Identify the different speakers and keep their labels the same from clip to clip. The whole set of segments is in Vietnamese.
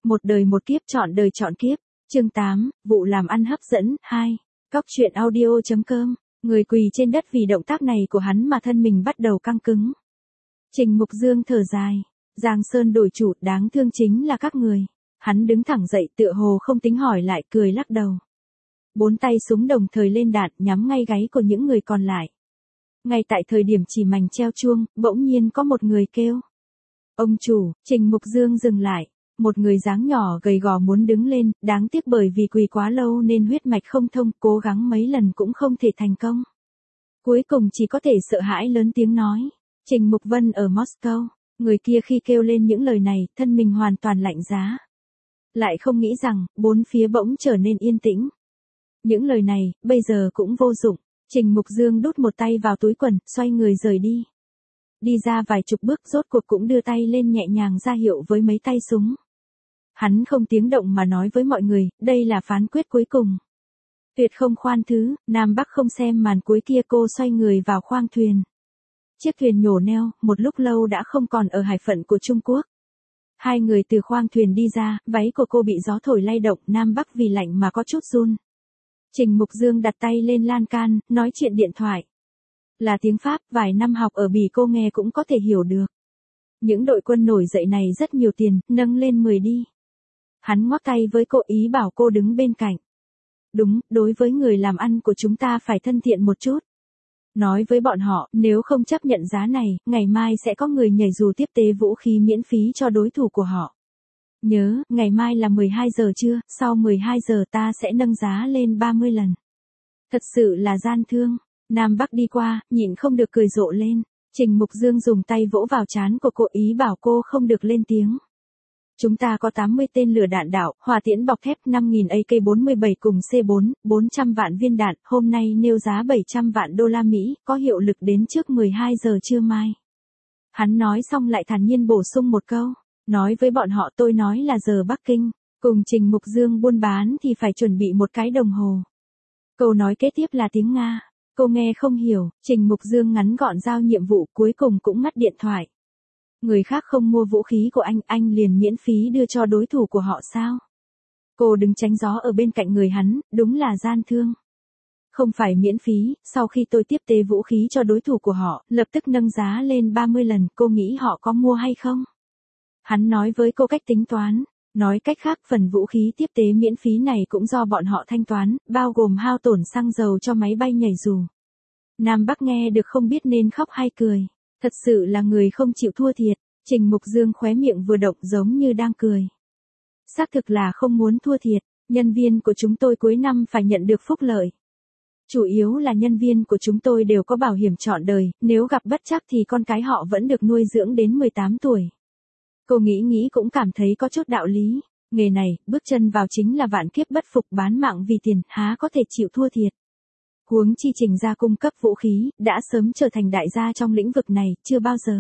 Speaker 1: Một đời một kiếp chọn đời chọn kiếp. Chương 8, vụ làm ăn hấp dẫn, 2. Cóc truyện audio.com. Người quỳ trên đất vì động tác này của hắn mà thân mình bắt đầu căng cứng. Trình Mục Dương thở dài. Giang Sơn đổi chủ, đáng thương chính là các người. Hắn đứng thẳng dậy tựa hồ không tính hỏi lại, cười lắc đầu. 4 tay súng đồng thời lên đạn nhắm ngay gáy của những người còn lại. Ngay tại thời điểm chỉ mảnh treo chuông, bỗng nhiên có một người kêu. Ông chủ. Trình Mục Dương dừng lại. Một người dáng nhỏ gầy gò muốn đứng lên, đáng tiếc bởi vì quỳ quá lâu nên huyết mạch không thông, cố gắng mấy lần cũng không thể thành công. Cuối cùng chỉ có thể sợ hãi lớn tiếng nói. Trình Mục Vân ở Moscow. Người kia khi kêu lên những lời này, thân mình hoàn toàn lạnh giá. Lại không nghĩ rằng, bốn phía bỗng trở nên yên tĩnh. Những lời này, bây giờ cũng vô dụng. Trình Mục Dương đút một tay vào túi quần, xoay người rời đi. Đi ra vài chục bước rốt cuộc cũng đưa tay lên nhẹ nhàng ra hiệu với mấy tay súng. Hắn không tiếng động mà nói với mọi người, đây là phán quyết cuối cùng. Tuyệt không khoan thứ, Nam Bắc không xem màn cuối kia, cô xoay người vào khoang thuyền. Chiếc thuyền nhổ neo, một lúc lâu đã không còn ở hải phận của Trung Quốc. Hai người từ khoang thuyền đi ra, váy của cô bị gió thổi lay động, Nam Bắc vì lạnh mà có chút run. Trình Mục Dương đặt tay lên lan can, nói chuyện điện thoại. Là tiếng Pháp, vài năm học ở Bỉ cô nghe cũng có thể hiểu được. Những đội quân nổi dậy này rất nhiều tiền, nâng lên 10 đi. Hắn ngoắc tay với cô, ý bảo cô đứng bên cạnh. Đúng, đối với người làm ăn của chúng ta phải thân thiện một chút. Nói với bọn họ, nếu không chấp nhận giá này, ngày mai sẽ có người nhảy dù tiếp tế vũ khí miễn phí cho đối thủ của họ. Nhớ, ngày mai là 12 giờ trưa, sau 12 giờ ta sẽ nâng giá lên 30 lần. Thật sự là gian thương. Nam Bắc đi qua, nhịn không được cười rộ lên. Trình Mục Dương dùng tay vỗ vào trán của cô, ý bảo cô không được lên tiếng. Chúng ta có 80 tên lửa đạn đạo, hỏa tiễn bọc thép 5.000 AK-47 cùng C4, 400 vạn viên đạn, hôm nay nêu giá 700 vạn đô la Mỹ, có hiệu lực đến trước 12 giờ trưa mai. Hắn nói xong lại thản nhiên bổ sung một câu, nói với bọn họ tôi nói là giờ Bắc Kinh, cùng Trình Mục Dương buôn bán thì phải chuẩn bị một cái đồng hồ. Câu nói kế tiếp là tiếng Nga, cô nghe không hiểu, Trình Mục Dương ngắn gọn giao nhiệm vụ, cuối cùng cũng ngắt điện thoại. Người khác không mua vũ khí của anh liền miễn phí đưa cho đối thủ của họ sao? Cô đứng tránh gió ở bên cạnh người hắn, đúng là gian thương. Không phải miễn phí, sau khi tôi tiếp tế vũ khí cho đối thủ của họ, lập tức nâng giá lên 30 lần, cô nghĩ họ có mua hay không? Hắn nói với cô cách tính toán, nói cách khác phần vũ khí tiếp tế miễn phí này cũng do bọn họ thanh toán, bao gồm hao tổn xăng dầu cho máy bay nhảy dù. Nam Bắc nghe được không biết nên khóc hay cười. Thật sự là người không chịu thua thiệt. Trình Mục Dương khóe miệng vừa động giống như đang cười. Xác thực là không muốn thua thiệt, nhân viên của chúng tôi cuối năm phải nhận được phúc lợi. Chủ yếu là nhân viên của chúng tôi đều có bảo hiểm trọn đời, nếu gặp bất trắc thì con cái họ vẫn được nuôi dưỡng đến 18 tuổi. Cô nghĩ cũng cảm thấy có chút đạo lý. Nghề này, bước chân vào chính là vạn kiếp bất phục, bán mạng vì tiền, há có thể chịu thua thiệt. Huống chi Trình gia cung cấp vũ khí, đã sớm trở thành đại gia trong lĩnh vực này, chưa bao giờ.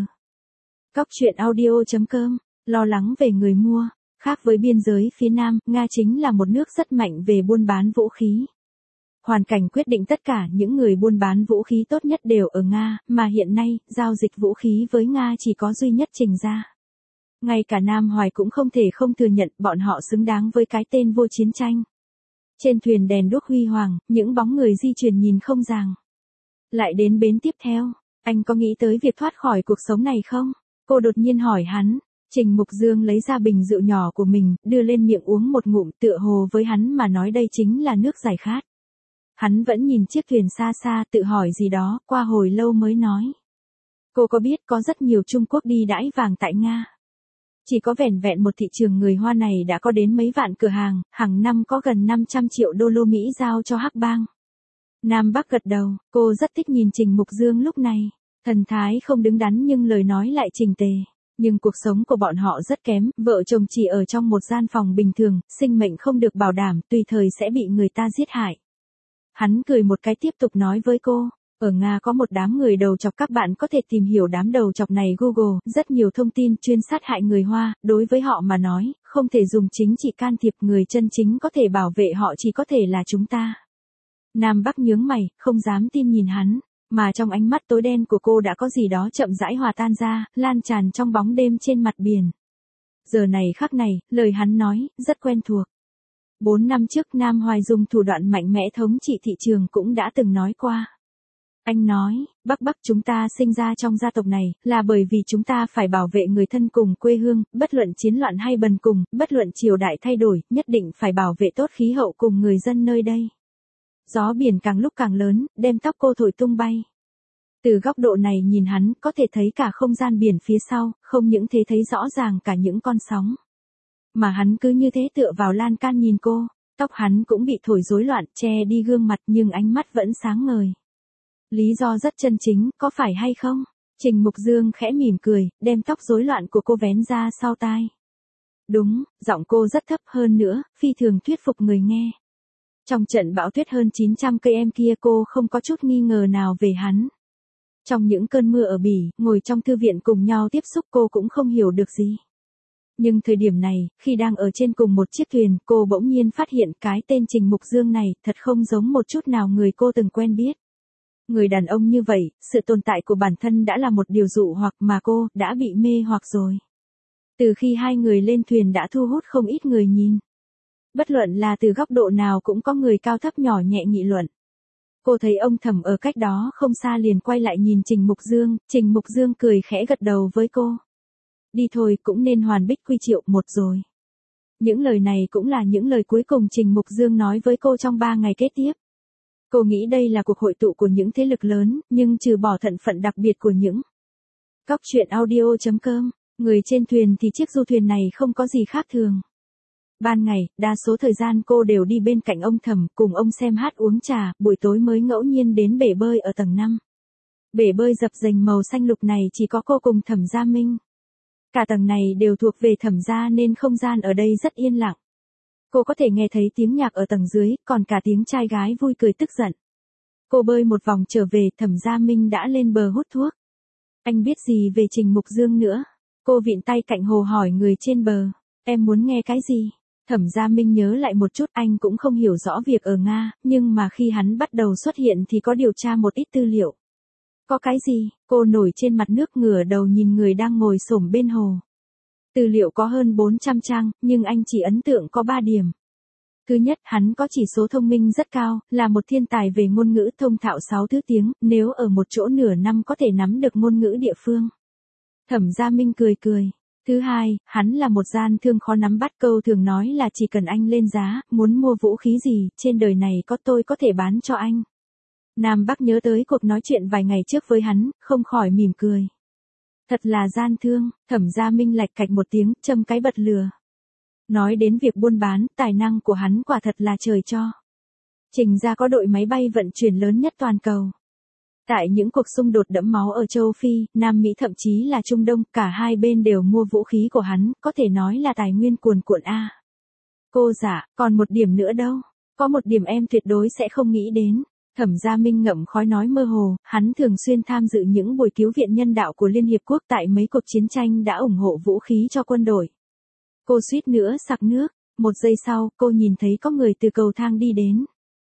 Speaker 1: Cóc truyện audio.com, lo lắng về người mua. Khác với biên giới phía Nam, Nga chính là một nước rất mạnh về buôn bán vũ khí. Hoàn cảnh quyết định tất cả những người buôn bán vũ khí tốt nhất đều ở Nga, mà hiện nay, giao dịch vũ khí với Nga chỉ có duy nhất Trình gia. Ngay cả Nam Hoài cũng không thể không thừa nhận bọn họ xứng đáng với cái tên vua chiến tranh. Trên thuyền đèn đuốc huy hoàng, những bóng người di chuyển nhìn không ràng. Lại đến bến tiếp theo, anh có nghĩ tới việc thoát khỏi cuộc sống này không? Cô đột nhiên hỏi hắn. Trình Mục Dương lấy ra bình rượu nhỏ của mình, đưa lên miệng uống một ngụm, tựa hồ với hắn mà nói đây chính là nước giải khát. Hắn vẫn nhìn chiếc thuyền xa xa, tự hỏi gì đó, qua hồi lâu mới nói. Cô có biết có rất nhiều Trung Quốc đi đãi vàng tại Nga? Chỉ có vẻn vẹn một thị trường người Hoa này đã có đến mấy vạn cửa hàng, hàng năm có gần 500 triệu đô la Mỹ giao cho hắc bang. Nam Bắc gật đầu, cô rất thích nhìn Trình Mục Dương lúc này. Thần thái không đứng đắn nhưng lời nói lại chỉnh tề. Nhưng cuộc sống của bọn họ rất kém, vợ chồng chỉ ở trong một gian phòng bình thường, sinh mệnh không được bảo đảm, tùy thời sẽ bị người ta giết hại. Hắn cười một cái tiếp tục nói với cô. Ở Nga có một đám người đầu chọc, các bạn có thể tìm hiểu đám đầu chọc này Google, rất nhiều thông tin chuyên sát hại người Hoa, đối với họ mà nói, không thể dùng chính trị can thiệp, người chân chính có thể bảo vệ họ chỉ có thể là chúng ta. Nam Bắc nhướng mày, không dám tin nhìn hắn, mà trong ánh mắt tối đen của cô đã có gì đó chậm rãi hòa tan ra, lan tràn trong bóng đêm trên mặt biển. Giờ này khắc này, lời hắn nói, rất quen thuộc. 4 năm trước Nam Hoài dùng thủ đoạn mạnh mẽ thống trị thị trường cũng đã từng nói qua. Anh nói, Bắc chúng ta sinh ra trong gia tộc này, là bởi vì chúng ta phải bảo vệ người thân cùng quê hương, bất luận chiến loạn hay bần cùng, bất luận triều đại thay đổi, nhất định phải bảo vệ tốt khí hậu cùng người dân nơi đây. Gió biển càng lúc càng lớn, đem tóc cô thổi tung bay. Từ góc độ này nhìn hắn, có thể thấy cả không gian biển phía sau, không những thế thấy rõ ràng cả những con sóng. Mà hắn cứ như thế tựa vào lan can nhìn cô, tóc hắn cũng bị thổi rối loạn, che đi gương mặt nhưng ánh mắt vẫn sáng ngời. Lý do rất chân chính, có phải hay không? Trình Mục Dương khẽ mỉm cười, đem tóc rối loạn của cô vén ra sau tai. Đúng, giọng cô rất thấp hơn nữa, phi thường thuyết phục người nghe. Trong trận bão tuyết hơn 900 cây em kia cô không có chút nghi ngờ nào về hắn. Trong những cơn mưa ở Bỉ, ngồi trong thư viện cùng nhau tiếp xúc cô cũng không hiểu được gì. Nhưng thời điểm này, khi đang ở trên cùng một chiếc thuyền, cô bỗng nhiên phát hiện cái tên Trình Mục Dương này thật không giống một chút nào người cô từng quen biết. Người đàn ông như vậy, sự tồn tại của bản thân đã là một điều dụ hoặc mà cô đã bị mê hoặc rồi. Từ khi hai người lên thuyền đã thu hút không ít người nhìn. Bất luận là từ góc độ nào cũng có người cao thấp nhỏ nhẹ nghị luận. Cô thấy ông Thẩm ở cách đó không xa liền quay lại nhìn Trình Mục Dương cười khẽ gật đầu với cô. Đi thôi, cũng nên hoàn bích quy triệu một rồi. Những lời này cũng là những lời cuối cùng Trình Mục Dương nói với cô trong 3 ngày kế tiếp. Cô nghĩ đây là cuộc hội tụ của những thế lực lớn, nhưng trừ bỏ thân phận đặc biệt của những Cóc truyện audio.com, người trên thuyền thì chiếc du thuyền này không có gì khác thường. Ban ngày, đa số thời gian cô đều đi bên cạnh ông Thẩm, cùng ông xem hát uống trà, buổi tối mới ngẫu nhiên đến bể bơi ở tầng 5. Bể bơi dập dềnh màu xanh lục này chỉ có cô cùng Thẩm Gia Minh. Cả tầng này đều thuộc về Thẩm gia nên không gian ở đây rất yên lặng. Cô có thể nghe thấy tiếng nhạc ở tầng dưới, còn cả tiếng trai gái vui cười tức giận. Cô bơi một vòng trở về, Thẩm Gia Minh đã lên bờ hút thuốc. Anh biết gì về Trình Mục Dương nữa? Cô vịn tay cạnh hồ hỏi người trên bờ. Em muốn nghe cái gì? Thẩm Gia Minh nhớ lại một chút, anh cũng không hiểu rõ việc ở Nga, nhưng mà khi hắn bắt đầu xuất hiện thì có điều tra một ít tư liệu. Có cái gì? Cô nổi trên mặt nước ngửa đầu nhìn người đang ngồi xổm bên hồ. Tư liệu có hơn 400 trang, nhưng anh chỉ ấn tượng có 3 điểm. Thứ nhất, hắn có chỉ số thông minh rất cao, là một thiên tài về ngôn ngữ, thông thạo 6 thứ tiếng, nếu ở một chỗ nửa năm có thể nắm được ngôn ngữ địa phương. Thẩm Gia Minh cười cười. Thứ hai, hắn là một gian thương khó nắm bắt, câu thường nói là chỉ cần anh lên giá, muốn mua vũ khí gì, trên đời này tôi có thể bán cho anh. Nam Bắc nhớ tới cuộc nói chuyện vài ngày trước với hắn, không khỏi mỉm cười. Thật là gian thương, Thẩm Gia Minh lạch cạch một tiếng, châm cái bật lửa. Nói đến việc buôn bán, tài năng của hắn quả thật là trời cho. Trình gia có đội máy bay vận chuyển lớn nhất toàn cầu. Tại những cuộc xung đột đẫm máu ở châu Phi, Nam Mỹ thậm chí là Trung Đông, cả hai bên đều mua vũ khí của hắn, có thể nói là tài nguyên cuồn cuộn a. Cô dạ, còn một điểm nữa đâu. Có một điểm em tuyệt đối sẽ không nghĩ đến. Thẩm Gia Minh ngậm khói nói mơ hồ, hắn thường xuyên tham dự những buổi cứu viện nhân đạo của Liên Hiệp Quốc, tại mấy cuộc chiến tranh đã ủng hộ vũ khí cho quân đội. Cô suýt nữa sặc nước, một giây sau, cô nhìn thấy có người từ cầu thang đi đến.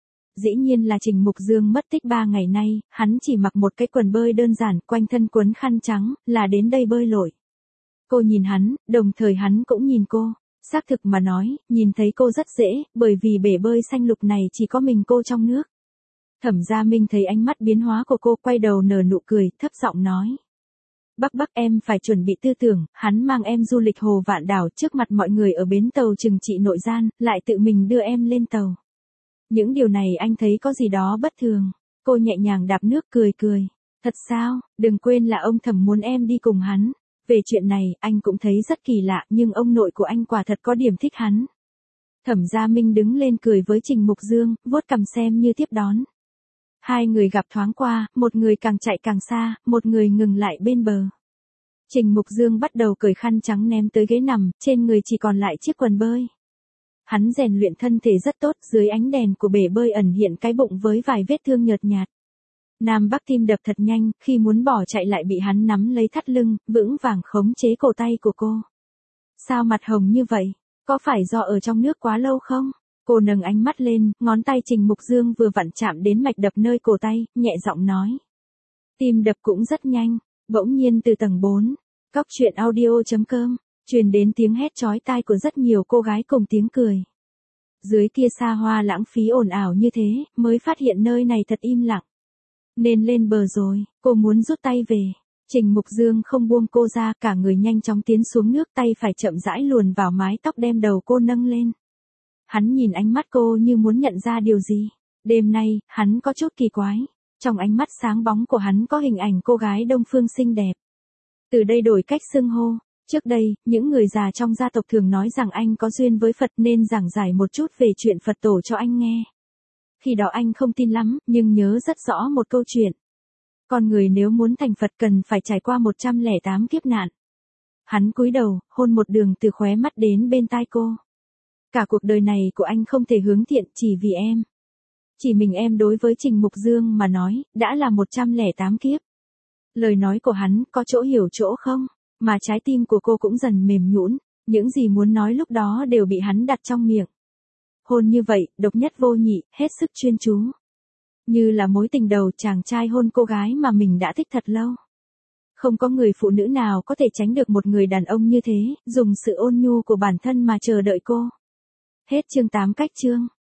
Speaker 1: Dĩ nhiên là Trình Mục Dương mất tích 3 ngày nay, hắn chỉ mặc một cái quần bơi đơn giản, quanh thân quấn khăn trắng, là đến đây bơi lội. Cô nhìn hắn, đồng thời hắn cũng nhìn cô. Xác thực mà nói, nhìn thấy cô rất dễ, bởi vì bể bơi xanh lục này chỉ có mình cô trong nước. Thẩm Gia Minh thấy ánh mắt biến hóa của cô, quay đầu nở nụ cười, thấp giọng nói. Bắc em phải chuẩn bị tư tưởng, hắn mang em du lịch hồ Vạn Đảo trước mặt mọi người ở bến tàu trừng trị nội gian, lại tự mình đưa em lên tàu. Những điều này anh thấy có gì đó bất thường. Cô nhẹ nhàng đạp nước cười cười. Thật sao, đừng quên là ông Thẩm muốn em đi cùng hắn. Về chuyện này, anh cũng thấy rất kỳ lạ, nhưng ông nội của anh quả thật có điểm thích hắn. Thẩm Gia Minh đứng lên cười với Trình Mục Dương, vuốt cằm xem như tiếp đón. Hai người gặp thoáng qua, một người càng chạy càng xa, một người ngừng lại bên bờ. Trình Mục Dương bắt đầu cởi khăn trắng ném tới ghế nằm, trên người chỉ còn lại chiếc quần bơi. Hắn rèn luyện thân thể rất tốt, dưới ánh đèn của bể bơi ẩn hiện cái bụng với vài vết thương nhợt nhạt. Nam Bắc tim đập thật nhanh, khi muốn bỏ chạy lại bị hắn nắm lấy thắt lưng, vững vàng khống chế cổ tay của cô. Sao mặt hồng như vậy? Có phải do ở trong nước quá lâu không? Cô nâng ánh mắt lên, ngón tay Trình Mục Dương vừa vặn chạm đến mạch đập nơi cổ tay, nhẹ giọng nói. Tim đập cũng rất nhanh, bỗng nhiên từ tầng 4. Cóc truyện audio.com Truyền đến tiếng hét chói tai của rất nhiều cô gái cùng tiếng cười. Dưới kia xa hoa lãng phí ồn ào như thế, mới phát hiện nơi này thật im lặng. Nên lên bờ rồi, cô muốn rút tay về. Trình Mục Dương không buông cô ra, cả người nhanh chóng tiến xuống nước, tay phải chậm rãi luồn vào mái tóc đem đầu cô nâng lên. Hắn nhìn ánh mắt cô như muốn nhận ra điều gì. Đêm nay, hắn có chút kỳ quái. Trong ánh mắt sáng bóng của hắn có hình ảnh cô gái Đông Phương xinh đẹp. Từ đây đổi cách xưng hô. Trước đây, những người già trong gia tộc thường nói rằng anh có duyên với Phật nên giảng giải một chút về chuyện Phật tổ cho anh nghe. Khi đó anh không tin lắm, nhưng nhớ rất rõ một câu chuyện. Con người nếu muốn thành Phật cần phải trải qua 108 kiếp nạn. Hắn cúi đầu, hôn một đường từ khóe mắt đến bên tai cô. Cả cuộc đời này của anh không thể hướng thiện chỉ vì em. Chỉ mình em đối với Trình Mục Dương mà nói, đã là 108 kiếp. Lời nói của hắn có chỗ hiểu chỗ không, mà trái tim của cô cũng dần mềm nhũn, những gì muốn nói lúc đó đều bị hắn đặt trong miệng. Hôn như vậy, độc nhất vô nhị, hết sức chuyên chú. Như là mối tình đầu chàng trai hôn cô gái mà mình đã thích thật lâu. Không có người phụ nữ nào có thể tránh được một người đàn ông như thế, dùng sự ôn nhu của bản thân mà chờ đợi cô. Hết chương 8 cách chương.